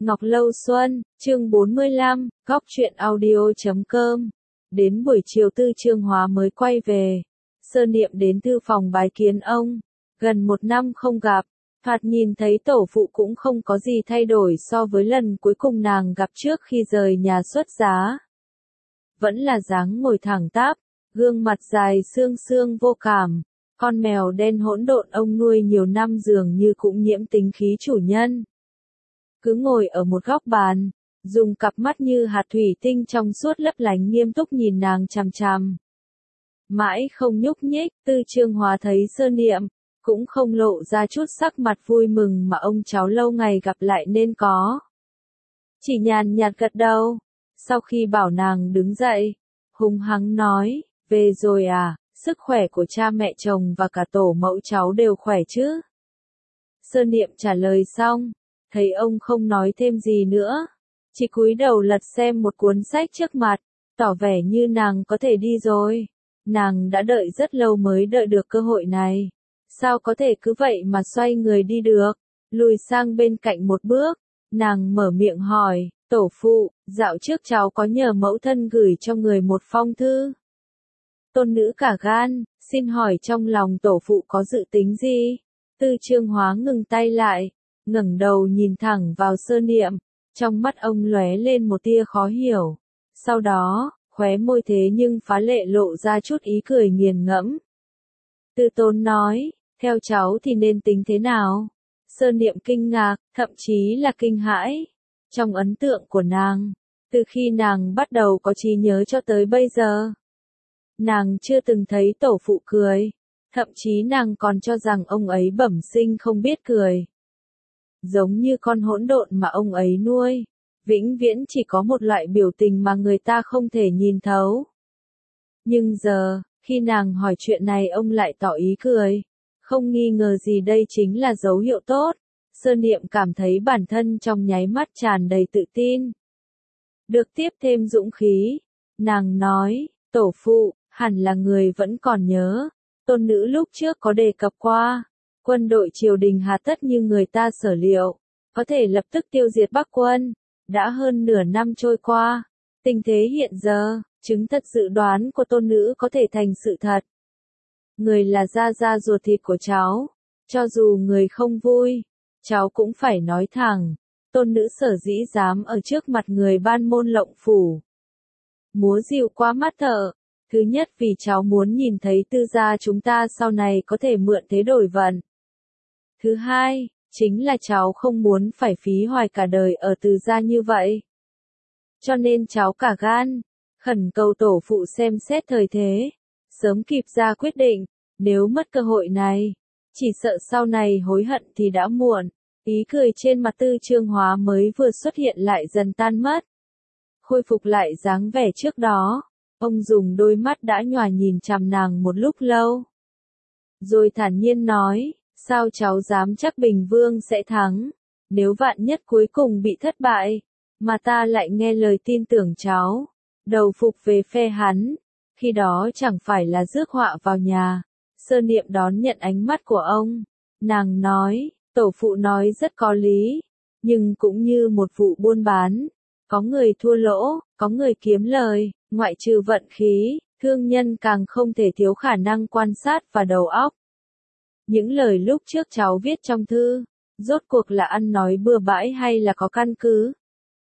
Ngọc Lâu Xuân, chương 45, góc truyện audio.com. Đến buổi chiều Tư Chương Hóa mới quay về. Sơ Niệm đến thư phòng bái kiến ông. Gần 1 năm không gặp, thoạt nhìn thấy tổ phụ cũng không có gì thay đổi so với lần cuối cùng nàng gặp trước khi rời nhà xuất giá. Vẫn là dáng ngồi thẳng tắp, gương mặt dài xương xương vô cảm. Con mèo đen hỗn độn ông nuôi nhiều năm dường như cũng nhiễm tính khí chủ nhân. Cứ ngồi ở một góc bàn, dùng cặp mắt như hạt thủy tinh trong suốt lấp lánh nghiêm túc nhìn nàng chằm chằm. Mãi không nhúc nhích, Tư Chương Hóa thấy Sơ Niệm, cũng không lộ ra chút sắc mặt vui mừng mà ông cháu lâu ngày gặp lại nên có. Chỉ nhàn nhạt gật đầu, sau khi bảo nàng đứng dậy, hung hăng nói, về rồi à, sức khỏe của cha mẹ chồng và cả tổ mẫu cháu đều khỏe chứ? Sơ Niệm trả lời xong, thấy ông không nói thêm gì nữa, chỉ cúi đầu lật xem một cuốn sách trước mặt, tỏ vẻ như nàng có thể đi rồi. Nàng đã đợi rất lâu mới đợi được cơ hội này, sao có thể cứ vậy mà xoay người đi được? Lùi sang bên cạnh một bước, nàng mở miệng hỏi, tổ phụ, dạo trước cháu có nhờ mẫu thân gửi cho người một phong thư. Tôn nữ cả gan, xin hỏi trong lòng tổ phụ có dự tính gì? Tư Chương Hóa ngừng tay lại, ngẩng đầu nhìn thẳng vào Sơ Niệm, trong mắt ông lóe lên một tia khó hiểu. Sau đó, khóe môi thế nhưng phá lệ lộ ra chút ý cười nghiền ngẫm. Tư Tôn nói, theo cháu thì nên tính thế nào? Sơ Niệm kinh ngạc, thậm chí là kinh hãi. Trong ấn tượng của nàng, từ khi nàng bắt đầu có trí nhớ cho tới bây giờ, nàng chưa từng thấy tổ phụ cười, thậm chí nàng còn cho rằng ông ấy bẩm sinh không biết cười. Giống như con hỗn độn mà ông ấy nuôi, vĩnh viễn chỉ có một loại biểu tình mà người ta không thể nhìn thấu. Nhưng giờ, khi nàng hỏi chuyện này ông lại tỏ ý cười, không nghi ngờ gì đây chính là dấu hiệu tốt. Sơ Niệm cảm thấy bản thân trong nháy mắt tràn đầy tự tin. Được tiếp thêm dũng khí, nàng nói, tổ phụ, hẳn là người vẫn còn nhớ, tôn nữ lúc trước có đề cập qua, quân đội triều đình hà tất như người ta sở liệu, có thể lập tức tiêu diệt Bắc quân. Đã hơn nửa năm trôi qua, tình thế hiện giờ, chứng thật dự đoán của tôn nữ có thể thành sự thật. Người là da da ruột thịt của cháu, cho dù người không vui, cháu cũng phải nói thẳng. Tôn nữ sở dĩ dám ở trước mặt người Ban Môn Lộng Phủ múa rìu qua mắt thợ, thứ nhất vì cháu muốn nhìn thấy Tư gia chúng ta sau này có thể mượn thế đổi vận. Thứ hai, chính là cháu không muốn phải phí hoài cả đời ở Từ gia như vậy. Cho nên cháu cả gan, khẩn cầu tổ phụ xem xét thời thế, sớm kịp ra quyết định, nếu mất cơ hội này, chỉ sợ sau này hối hận thì đã muộn. Ý cười trên mặt Tư Chương Hóa mới vừa xuất hiện lại dần tan mất. Khôi phục lại dáng vẻ trước đó, ông dùng đôi mắt đã nhòa nhìn chằm nàng một lúc lâu. Rồi thản nhiên nói, sao cháu dám chắc Bình Vương sẽ thắng, nếu vạn nhất cuối cùng bị thất bại, mà ta lại nghe lời tin tưởng cháu, đầu phục về phe hắn, khi đó chẳng phải là rước họa vào nhà. Sơ Niệm đón nhận ánh mắt của ông, nàng nói, tổ phụ nói rất có lý, nhưng cũng như một vụ buôn bán, có người thua lỗ, có người kiếm lời, ngoại trừ vận khí, thương nhân càng không thể thiếu khả năng quan sát và đầu óc. Những lời lúc trước cháu viết trong thư, rốt cuộc là ăn nói bừa bãi hay là có căn cứ?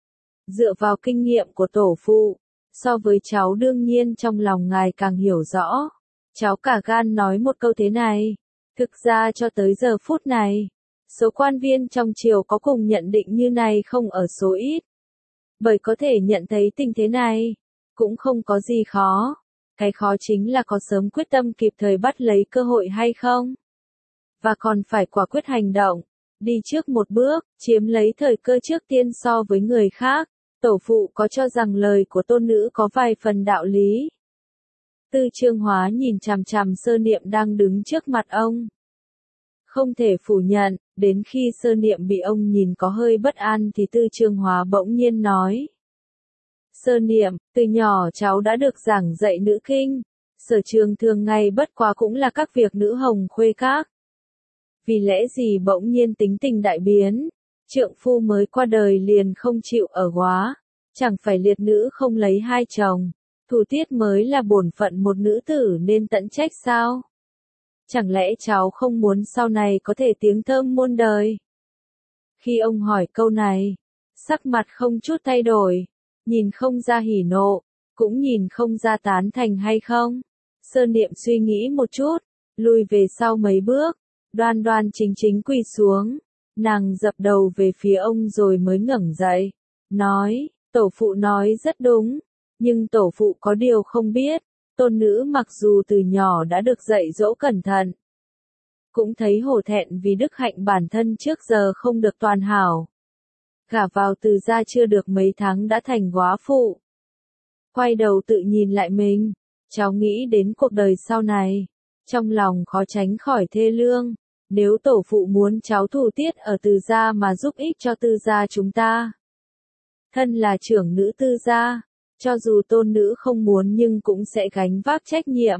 Dựa vào kinh nghiệm của tổ phụ, so với cháu đương nhiên trong lòng ngài càng hiểu rõ. Cháu cả gan nói một câu thế này, thực ra cho tới giờ phút này, số quan viên trong triều có cùng nhận định như này không ở số ít. Bởi có thể nhận thấy tình thế này, cũng không có gì khó. Cái khó chính là có sớm quyết tâm kịp thời bắt lấy cơ hội hay không. Và còn phải quả quyết hành động, đi trước một bước, chiếm lấy thời cơ trước tiên so với người khác. Tổ phụ có cho rằng lời của tôn nữ có vài phần đạo lý? Tư Chương Hóa nhìn chằm chằm Sơ Niệm đang đứng trước mặt ông. Không thể phủ nhận, đến khi Sơ Niệm bị ông nhìn có hơi bất an thì Tư Chương Hóa bỗng nhiên nói. Sơ Niệm, từ nhỏ cháu đã được giảng dạy nữ kinh, sở trường thường ngày bất quá cũng là các việc nữ hồng khuê các. Vì lẽ gì bỗng nhiên tính tình đại biến, trượng phu mới qua đời liền không chịu ở góa, chẳng phải liệt nữ không lấy hai chồng, thủ tiết mới là bổn phận một nữ tử nên tận trách sao? Chẳng lẽ cháu không muốn sau này có thể tiếng thơm muôn đời? Khi ông hỏi câu này, sắc mặt không chút thay đổi, nhìn không ra hỉ nộ, cũng nhìn không ra tán thành hay không. Sơn Niệm suy nghĩ một chút, lùi về sau mấy bước, đoan đoan chính chính quỳ xuống, nàng dập đầu về phía ông rồi mới ngẩng dậy, nói, tổ phụ nói rất đúng, nhưng tổ phụ có điều không biết, tôn nữ mặc dù từ nhỏ đã được dạy dỗ cẩn thận, cũng thấy hổ thẹn vì đức hạnh bản thân trước giờ không được toàn hảo. Gả vào Từ gia chưa được mấy tháng đã thành góa phụ. Quay đầu tự nhìn lại mình, cháu nghĩ đến cuộc đời sau này, trong lòng khó tránh khỏi thê lương, nếu tổ phụ muốn cháu thủ tiết ở Từ gia mà giúp ích cho Từ gia chúng ta. Thân là trưởng nữ Từ gia, cho dù tôn nữ không muốn nhưng cũng sẽ gánh vác trách nhiệm.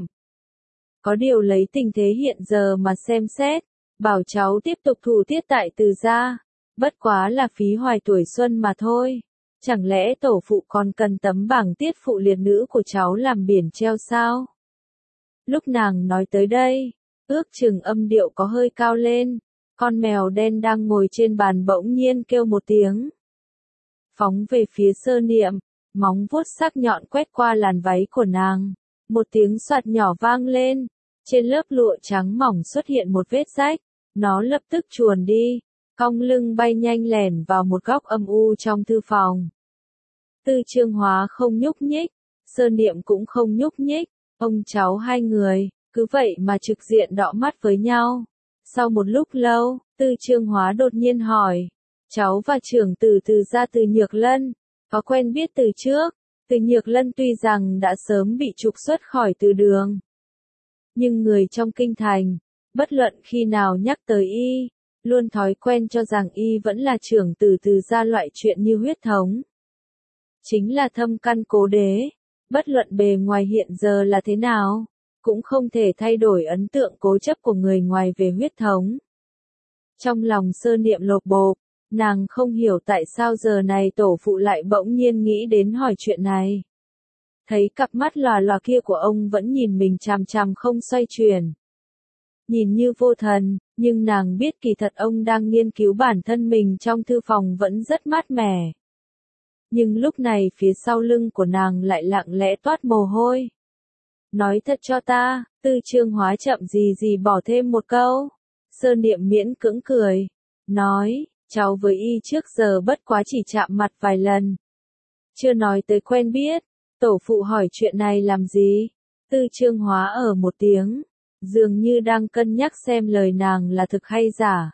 Có điều lấy tình thế hiện giờ mà xem xét, bảo cháu tiếp tục thủ tiết tại Từ gia, bất quá là phí hoài tuổi xuân mà thôi. Chẳng lẽ tổ phụ còn cần tấm bảng tiết phụ liệt nữ của cháu làm biển treo sao? Lúc nàng nói tới đây, ước chừng âm điệu có hơi cao lên, con mèo đen đang ngồi trên bàn bỗng nhiên kêu một tiếng. Phóng về phía Sơn Niệm, móng vuốt sắc nhọn quét qua làn váy của nàng. Một tiếng xoạt nhỏ vang lên, trên lớp lụa trắng mỏng xuất hiện một vết rách, nó lập tức chuồn đi, cong lưng bay nhanh lẻn vào một góc âm u trong thư phòng. Tư Trương Hóa không nhúc nhích, Sơn Niệm cũng không nhúc nhích, ông cháu hai người, cứ vậy mà trực diện đọ mắt với nhau. Sau một lúc lâu, Tư Trương Hóa đột nhiên hỏi, cháu và trưởng tử Từ gia Từ Nhược Lân, có quen biết từ trước? Từ Nhược Lân tuy rằng đã sớm bị trục xuất khỏi Từ đường, nhưng người trong kinh thành, bất luận khi nào nhắc tới y, luôn thói quen cho rằng y vẫn là trưởng tử Từ gia loại chuyện như huyết thống. Chính là thâm căn cố đế, bất luận bề ngoài hiện giờ là thế nào, cũng không thể thay đổi ấn tượng cố chấp của người ngoài về huyết thống. Trong lòng Sơn Niệm lột bột, nàng không hiểu tại sao giờ này tổ phụ lại bỗng nhiên nghĩ đến hỏi chuyện này. Thấy cặp mắt lòa lòa kia của ông vẫn nhìn mình chằm chằm không xoay chuyển. Nhìn như vô thần, nhưng nàng biết kỳ thật ông đang nghiên cứu bản thân mình trong thư phòng vẫn rất mát mẻ. Nhưng lúc này phía sau lưng của nàng lại lặng lẽ toát mồ hôi. Nói thật cho ta, Tư Trương Hóa chậm gì gì bỏ thêm một câu. Sơn Niệm miễn cưỡng cười, nói, cháu với y trước giờ bất quá chỉ chạm mặt vài lần. Chưa nói tới quen biết, tổ phụ hỏi chuyện này làm gì? Tư Trương Hóa ở một tiếng, dường như đang cân nhắc xem lời nàng là thực hay giả.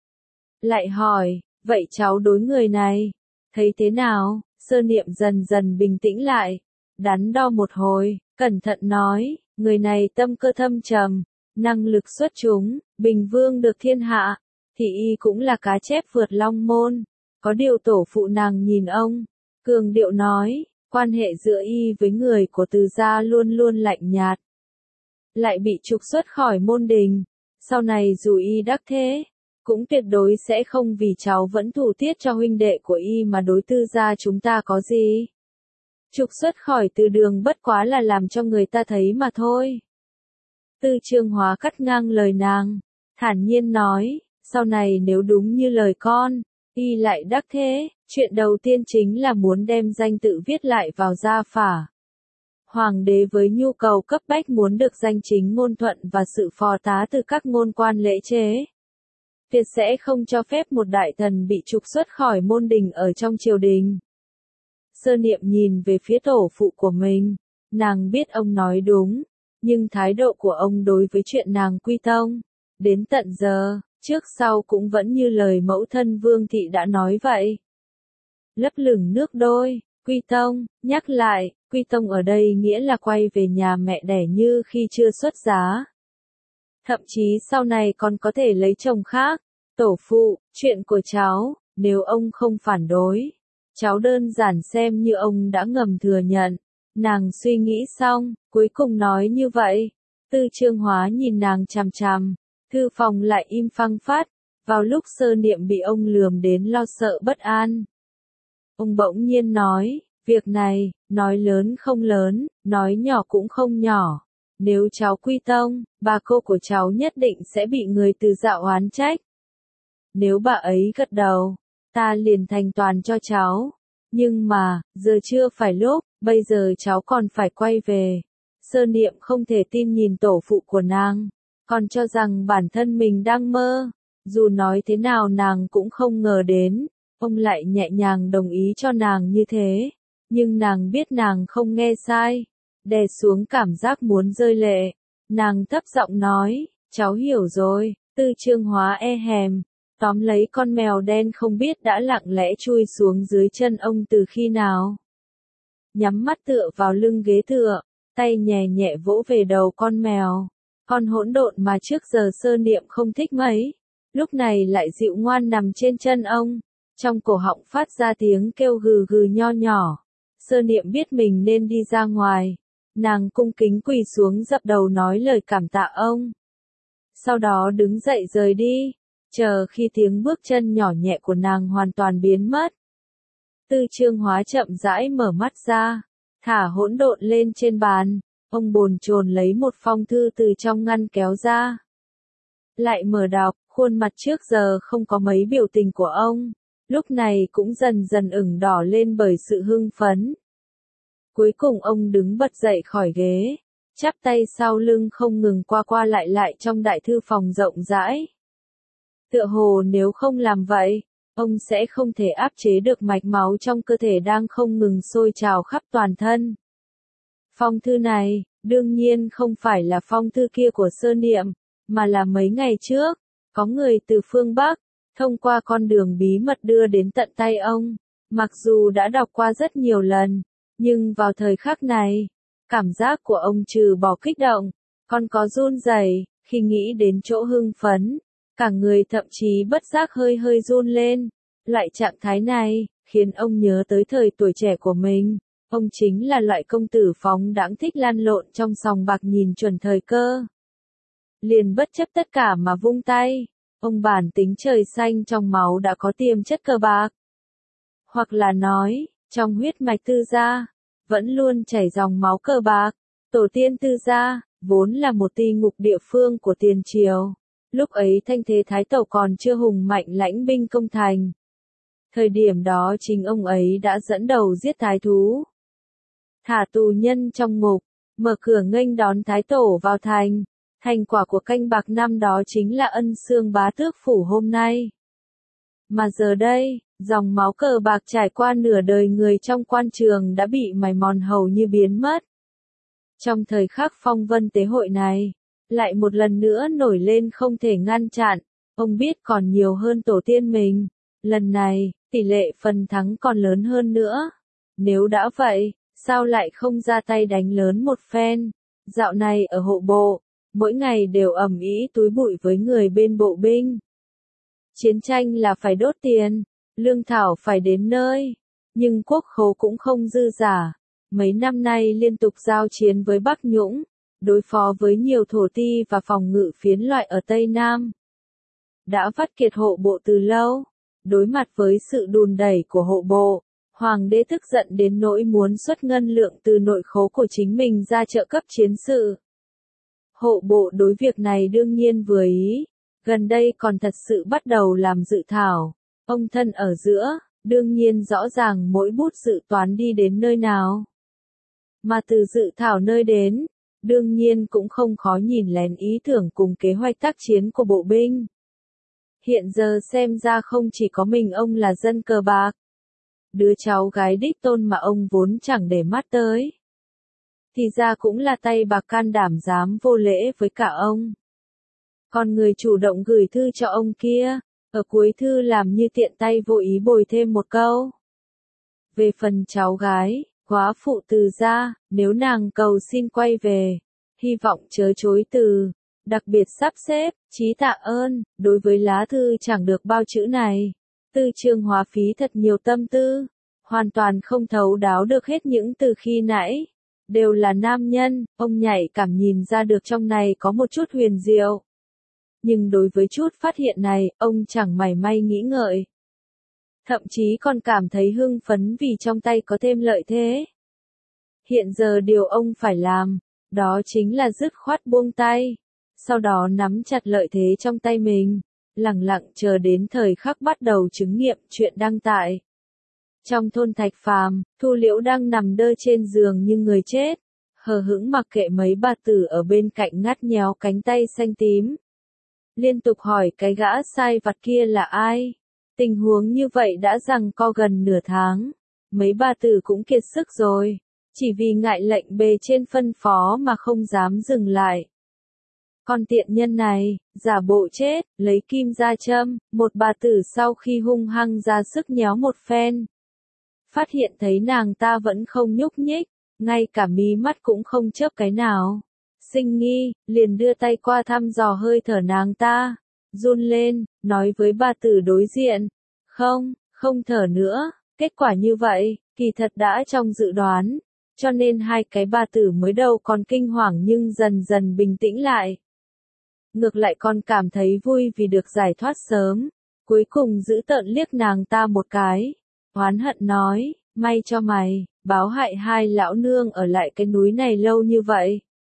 Lại hỏi, vậy cháu đối người này, thấy thế nào? Sơn Niệm dần dần bình tĩnh lại, đắn đo một hồi, cẩn thận nói, người này tâm cơ thâm trầm, năng lực xuất chúng, bình vương được thiên hạ, thì y cũng là cá chép vượt long môn. Có điều tổ phụ nàng nhìn ông, cường điệu nói, quan hệ giữa y với người của Từ gia luôn luôn lạnh nhạt. Lại bị trục xuất khỏi môn đình, sau này dù y đắc thế, cũng tuyệt đối sẽ không vì cháu vẫn thủ tiết cho huynh đệ của y mà đối Tư gia chúng ta có gì. Trục xuất khỏi Từ đường bất quá là làm cho người ta thấy mà thôi. Tư Trương Hóa cắt ngang lời nàng, thản nhiên nói, sau này nếu đúng như lời con, y lại đắc thế, chuyện đầu tiên chính là muốn đem danh tự viết lại vào gia phả. Hoàng đế với nhu cầu cấp bách muốn được danh chính ngôn thuận và sự phò tá từ các ngôn quan lễ chế. Tuyệt sẽ không cho phép một đại thần bị trục xuất khỏi môn đình ở trong triều đình. Sơn Niệm nhìn về phía tổ phụ của mình, nàng biết ông nói đúng, nhưng thái độ của ông đối với chuyện nàng quy tông, đến tận giờ, trước sau cũng vẫn như lời mẫu thân Vương Thị đã nói vậy. Lấp lửng nước đôi, quy tông, nhắc lại, quy tông ở đây nghĩa là quay về nhà mẹ đẻ như khi chưa xuất giá. Thậm chí sau này còn có thể lấy chồng khác. Tổ phụ, chuyện của cháu, nếu ông không phản đối, cháu đơn giản xem như ông đã ngầm thừa nhận. Nàng suy nghĩ xong, cuối cùng nói như vậy. Tư Trương Hóa nhìn nàng chằm chằm, thư phòng lại im phăng phát, Vào lúc Sơ Niệm bị ông lườm đến lo sợ bất an, ông bỗng nhiên nói, việc này, nói lớn không lớn, nói nhỏ cũng không nhỏ. Nếu cháu quy tông, bà cô của cháu nhất định sẽ bị người từ Dạo oán trách. Nếu bà ấy gật đầu, ta liền thành toàn cho cháu. Nhưng mà, giờ chưa phải lúc, bây giờ cháu còn phải quay về. Sơ Niệm không thể tin nhìn tổ phụ của nàng, còn cho rằng bản thân mình đang mơ. Dù nói thế nào nàng cũng không ngờ đến, ông lại nhẹ nhàng đồng ý cho nàng như thế. Nhưng nàng biết nàng không nghe sai, đè xuống cảm giác muốn rơi lệ. Nàng thấp giọng nói, cháu hiểu rồi. Tư Trương Hóa e hèm, tóm lấy con mèo đen không biết đã lặng lẽ chui xuống dưới chân ông từ khi nào. Nhắm mắt tựa vào lưng ghế tựa, tay nhẹ nhẹ vỗ về đầu con mèo. Con hỗn độn mà trước giờ Sơ Niệm không thích mấy, lúc này lại dịu ngoan nằm trên chân ông, trong cổ họng phát ra tiếng kêu gừ gừ nho nhỏ. Sơ Niệm biết mình nên đi ra ngoài, nàng cung kính quỳ xuống dập đầu nói lời cảm tạ ông. Sau đó đứng dậy rời đi, chờ khi tiếng bước chân nhỏ nhẹ của nàng hoàn toàn biến mất. Tư Trương Hóa chậm rãi mở mắt ra, thả hỗn độn lên trên bàn, ông bồn chồn lấy một phong thư từ trong ngăn kéo ra. Lại mở đọc, khuôn mặt trước giờ không có mấy biểu tình của ông, lúc này cũng dần dần ửng đỏ lên bởi sự hưng phấn. Cuối cùng ông đứng bật dậy khỏi ghế, chắp tay sau lưng không ngừng qua qua lại lại trong đại thư phòng rộng rãi. Tựa hồ nếu không làm vậy, ông sẽ không thể áp chế được mạch máu trong cơ thể đang không ngừng sôi trào khắp toàn thân. Phong thư này, đương nhiên không phải là phong thư kia của Sơ Niệm, mà là mấy ngày trước, có người từ phương Bắc, thông qua con đường bí mật đưa đến tận tay ông. Mặc dù đã đọc qua rất nhiều lần, nhưng vào thời khắc này, cảm giác của ông trừ bỏ kích động, còn có run rẩy khi nghĩ đến chỗ hưng phấn, cả người thậm chí bất giác hơi hơi run lên. Loại trạng thái này, khiến ông nhớ tới thời tuổi trẻ của mình. Ông chính là loại công tử phóng đãng thích lan lộn trong sòng bạc nhìn chuẩn thời cơ. Liền bất chấp tất cả mà vung tay. Ông bản tính trời xanh trong máu đã có tiềm chất cờ bạc. Hoặc là nói, trong huyết mạch Tư gia, vẫn luôn chảy dòng máu cờ bạc. Tổ tiên Tư gia, vốn là một ty ngục địa phương của tiền triều. Lúc ấy thanh thế thái tẩu còn chưa hùng mạnh lãnh binh công thành. Thời điểm đó chính ông ấy đã dẫn đầu giết thái thú, thả tù nhân trong ngục, mở cửa nghênh đón thái tổ vào thành. Thành quả của canh bạc năm đó chính là ân xương bá tước phủ hôm nay. Mà giờ đây, dòng máu cờ bạc trải qua nửa đời người trong quan trường đã bị mài mòn hầu như biến mất. Trong thời khắc phong vân tế hội này, lại một lần nữa nổi lên không thể ngăn chặn. Ông biết còn nhiều hơn tổ tiên mình. Lần này, tỷ lệ phần thắng còn lớn hơn nữa. Nếu đã vậy, sao lại không ra tay đánh lớn một phen? Dạo này ở hộ bộ, mỗi ngày đều ầm ĩ túi bụi với người bên bộ binh. Chiến tranh là phải đốt tiền, lương thảo phải đến nơi, nhưng quốc khố cũng không dư giả. Mấy năm nay liên tục giao chiến với Bắc Nhũng, đối phó với nhiều thổ ti và phòng ngự phiến loại ở Tây Nam. Đã vắt kiệt hộ bộ từ lâu, đối mặt với sự đùn đẩy của hộ bộ, Hoàng đế tức giận đến nỗi muốn xuất ngân lượng từ nội khố của chính mình ra trợ cấp chiến sự. Hộ bộ đối việc này đương nhiên vừa ý, gần đây còn thật sự bắt đầu làm dự thảo. Ông thân ở giữa, đương nhiên rõ ràng mỗi bút dự toán đi đến nơi nào. Mà từ dự thảo nơi đến, đương nhiên cũng không khó nhìn lén ý tưởng cùng kế hoạch tác chiến của bộ binh. Hiện giờ xem ra không chỉ có mình ông là dân cờ bạc. Đứa cháu gái đích tôn mà ông vốn chẳng để mắt tới, thì ra cũng là tay bạc can đảm dám vô lễ với cả ông. Còn người chủ động gửi thư cho ông kia, ở cuối thư làm như tiện tay vô ý bồi thêm một câu. Về phần cháu gái, góa phụ Từ gia, nếu nàng cầu xin quay về, hy vọng chớ chối từ, đặc biệt sắp xếp, chí tạ ơn. Đối với lá thư chẳng được bao chữ này, Tư Trương Hóa phí thật nhiều tâm tư, hoàn toàn không thấu đáo được hết những từ khi nãy. Đều là nam nhân, ông nhạy cảm nhìn ra được trong này có một chút huyền diệu. Nhưng đối với chút phát hiện này, ông chẳng mảy may nghĩ ngợi. Thậm chí còn cảm thấy hưng phấn vì trong tay có thêm lợi thế. Hiện giờ điều ông phải làm, đó chính là dứt khoát buông tay. Sau đó nắm chặt lợi thế trong tay mình, lẳng lặng chờ đến thời khắc bắt đầu chứng nghiệm chuyện đăng tại. Trong thôn Thạch Phàm, Thu Liễu đang nằm đơ trên giường như người chết, hờ hững mặc kệ mấy bà tử ở bên cạnh ngắt nhéo cánh tay xanh tím. Liên tục hỏi cái gã sai vặt kia là ai. Tình huống như vậy đã giằng co gần nửa tháng. Mấy bà tử cũng kiệt sức rồi, chỉ vì ngại lệnh bề trên phân phó mà không dám dừng lại. Con tiện nhân này, giả bộ chết, lấy kim ra châm, một bà tử sau khi hung hăng ra sức nhéo một phen. Phát hiện thấy nàng ta vẫn không nhúc nhích, ngay cả mí mắt cũng không chớp cái nào. Sinh nghi, liền đưa tay qua thăm dò hơi thở nàng ta, run lên, nói với bà tử đối diện. Không thở nữa, kết quả như vậy, kỳ thật đã trong dự đoán, cho nên hai cái bà tử mới đầu còn kinh hoàng nhưng dần dần bình tĩnh lại. Ngược lại còn cảm thấy vui vì được giải thoát sớm, cuối cùng giữ tợn liếc nàng ta một cái, oán hận nói, may cho mày, báo hại hai lão nương ở lại cái núi này lâu như vậy.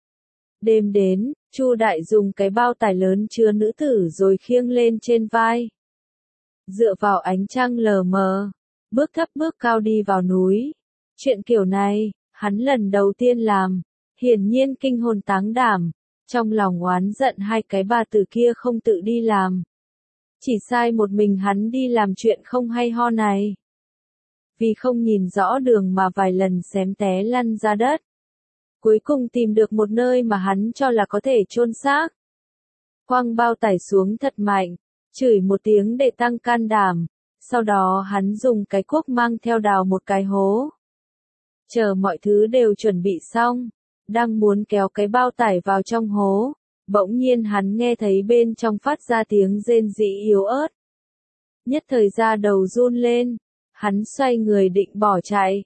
Đêm đến, Chu Đại dùng cái bao tải lớn chứa nữ tử rồi khiêng lên trên vai. Dựa vào ánh trăng lờ mờ, bước thấp bước cao đi vào núi. Chuyện kiểu này, hắn lần đầu tiên làm, hiển nhiên kinh hồn táng đảm, trong lòng oán giận hai cái bà tử kia không tự đi làm. Chỉ sai một mình hắn đi làm chuyện không hay ho này. Vì không nhìn rõ đường mà vài lần xém té lăn ra đất. Cuối cùng tìm được một nơi mà hắn cho là có thể chôn xác. Quăng bao tải xuống thật mạnh, chửi một tiếng để tăng can đảm, sau đó hắn dùng cái cuốc mang theo đào một cái hố. Chờ mọi thứ đều chuẩn bị xong, đang muốn kéo cái bao tải vào trong hố, bỗng nhiên hắn nghe thấy bên trong phát ra tiếng rên rỉ yếu ớt. Nhất thời da đầu run lên, hắn xoay người định bỏ chạy.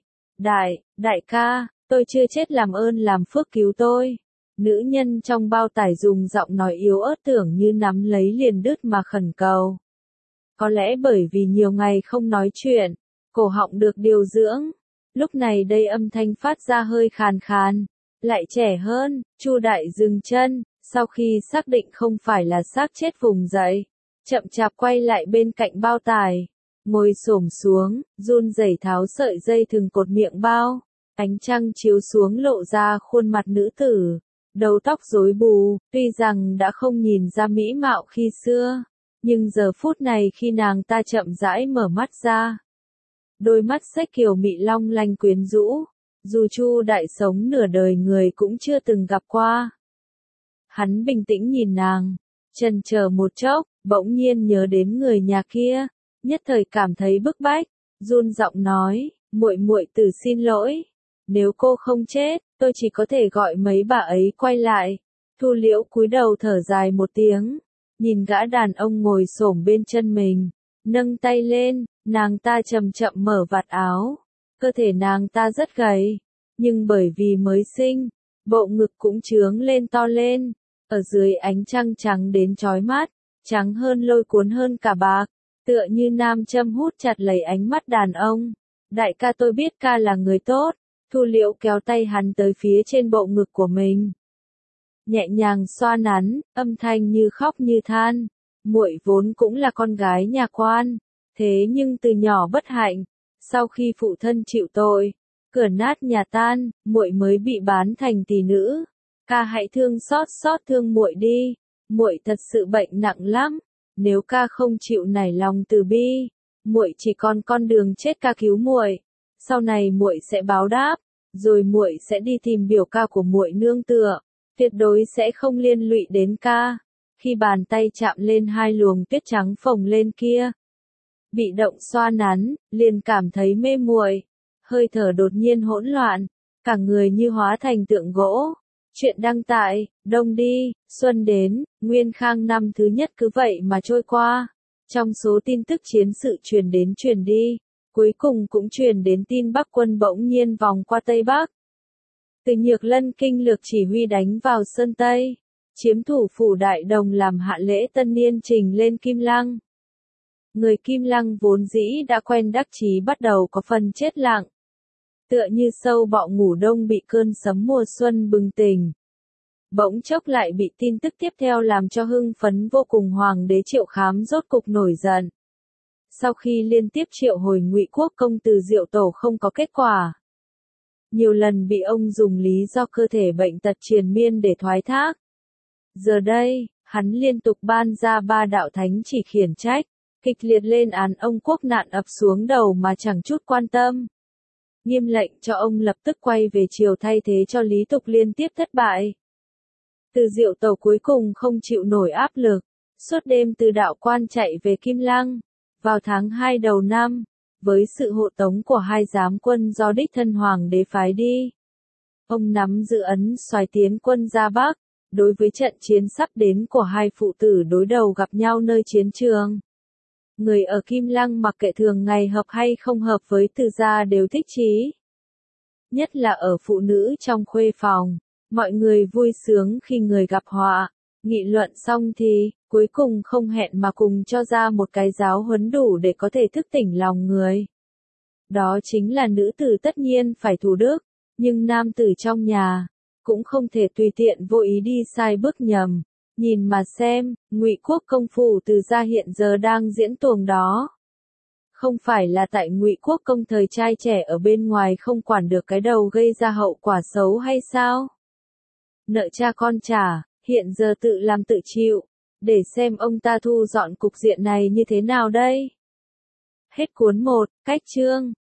Đại ca, tôi chưa chết làm ơn làm phước cứu tôi. Nữ nhân trong bao tải dùng giọng nói yếu ớt tưởng như nắm lấy liền đứt mà khẩn cầu. Có lẽ bởi vì nhiều ngày không nói chuyện, cổ họng được điều dưỡng. Lúc này đây âm thanh phát ra hơi khàn khàn, lại trẻ hơn. Chu Đại dừng chân, sau khi xác định không phải là xác chết vùng dậy, chậm chạp quay lại bên cạnh bao tải, ngồi xổm xuống, run rẩy tháo sợi dây thừng cột miệng bao. Ánh trăng chiếu xuống lộ ra khuôn mặt nữ tử, đầu tóc rối bù, tuy rằng đã không nhìn ra mỹ mạo khi xưa, nhưng giờ phút này khi nàng ta chậm rãi mở mắt ra, đôi mắt xếch kiều mị long lanh quyến rũ, dù Chu Đại sống nửa đời người cũng chưa từng gặp qua. Hắn bình tĩnh nhìn nàng, chần chờ một chốc, bỗng nhiên nhớ đến người nhà kia, nhất thời cảm thấy bức bách, run giọng nói, muội tử xin lỗi, nếu cô không chết, tôi chỉ có thể gọi mấy bà ấy quay lại. Thu Liễu cúi đầu thở dài một tiếng, nhìn gã đàn ông ngồi xổm bên chân mình, nâng tay lên, nàng ta chậm chậm mở vạt áo, cơ thể nàng ta rất gầy, nhưng bởi vì mới sinh, bộ ngực cũng chướng lên to lên, ở dưới ánh trăng trắng đến chói mắt, trắng hơn lôi cuốn hơn cả bạc, tựa như nam châm hút chặt lấy ánh mắt đàn ông. Đại ca tôi biết ca là người tốt. Thu Liễu kéo tay hắn tới phía trên bộ ngực của mình, nhẹ nhàng xoa nắn, âm thanh như khóc như than. Muội vốn cũng là con gái nhà quan, thế nhưng từ nhỏ bất hạnh, sau khi phụ thân chịu tội, cửa nát nhà tan, muội mới bị bán thành tỷ nữ. Ca hãy thương xót thương muội đi, muội thật sự bệnh nặng lắm, nếu ca không chịu nảy lòng từ bi, muội chỉ còn con đường chết ca cứu muội. Sau này muội sẽ báo đáp, rồi muội sẽ đi tìm biểu ca của muội nương tựa, tuyệt đối sẽ không liên lụy đến ca. Khi bàn tay chạm lên hai luồng tuyết trắng phồng lên kia, bị động xoa nắn, liền cảm thấy mê muội, hơi thở đột nhiên hỗn loạn, cả người như hóa thành tượng gỗ. Chuyện đăng tại, đông đi, xuân đến, Nguyên Khang năm thứ nhất cứ vậy mà trôi qua. Trong số tin tức chiến sự truyền đến truyền đi, cuối cùng cũng truyền đến tin Bắc quân bỗng nhiên vòng qua Tây Bắc. Từ Nhược Lân kinh lược chỉ huy đánh vào Sơn Tây. chiếm thủ phủ Đại Đồng làm hạ lễ tân niên trình lên Kim Lăng. Người Kim Lăng vốn dĩ đã quen đắc chí bắt đầu có phần chết lặng. Tựa như sâu bọ ngủ đông bị cơn sấm mùa xuân bừng tỉnh. Bỗng chốc lại bị tin tức tiếp theo làm cho hưng phấn vô cùng. Hoàng đế Triệu Khám rốt cục nổi giận. Sau khi liên tiếp triệu hồi Ngụy Quốc công từ Diệu Tổ không có kết quả. Nhiều lần bị ông dùng lý do cơ thể bệnh tật triền miên để thoái thác. Giờ đây, hắn liên tục ban ra 3 đạo thánh chỉ khiển trách, kịch liệt lên án ông quốc nạn ập xuống đầu mà chẳng chút quan tâm. Nghiêm lệnh cho ông lập tức quay về triều thay thế cho Lý Tục liên tiếp thất bại. Từ Diệu Tổ cuối cùng không chịu nổi áp lực, suốt đêm từ đạo quan chạy về Kim Lăng. Vào tháng 2 đầu năm, với sự hộ tống của 2 giám quân do đích thân hoàng đế phái đi, ông nắm giữ ấn xoáy tiến quân ra Bắc, đối với trận chiến sắp đến của 2 phụ tử đối đầu gặp nhau nơi chiến trường. Người ở Kim Lăng mặc kệ thường ngày hợp hay không hợp với Từ gia đều thích chí. Nhất là ở phụ nữ trong khuê phòng, mọi người vui sướng khi người gặp họa. Nghị luận xong thì, cuối cùng không hẹn mà cùng cho ra một cái giáo huấn đủ để có thể thức tỉnh lòng người. Đó chính là nữ tử tất nhiên phải thủ đức, nhưng nam tử trong nhà, cũng không thể tùy tiện vô ý đi sai bước nhầm. Nhìn mà xem, Ngụy Quốc công phủ Từ gia hiện giờ đang diễn tuồng đó. Không phải là tại Ngụy Quốc công thời trai trẻ ở bên ngoài không quản được cái đầu gây ra hậu quả xấu hay sao? Nợ cha con trả, hiện giờ tự làm tự chịu, để xem ông ta thu dọn cục diện này như thế nào đây. Hết cuốn 1, cách chương.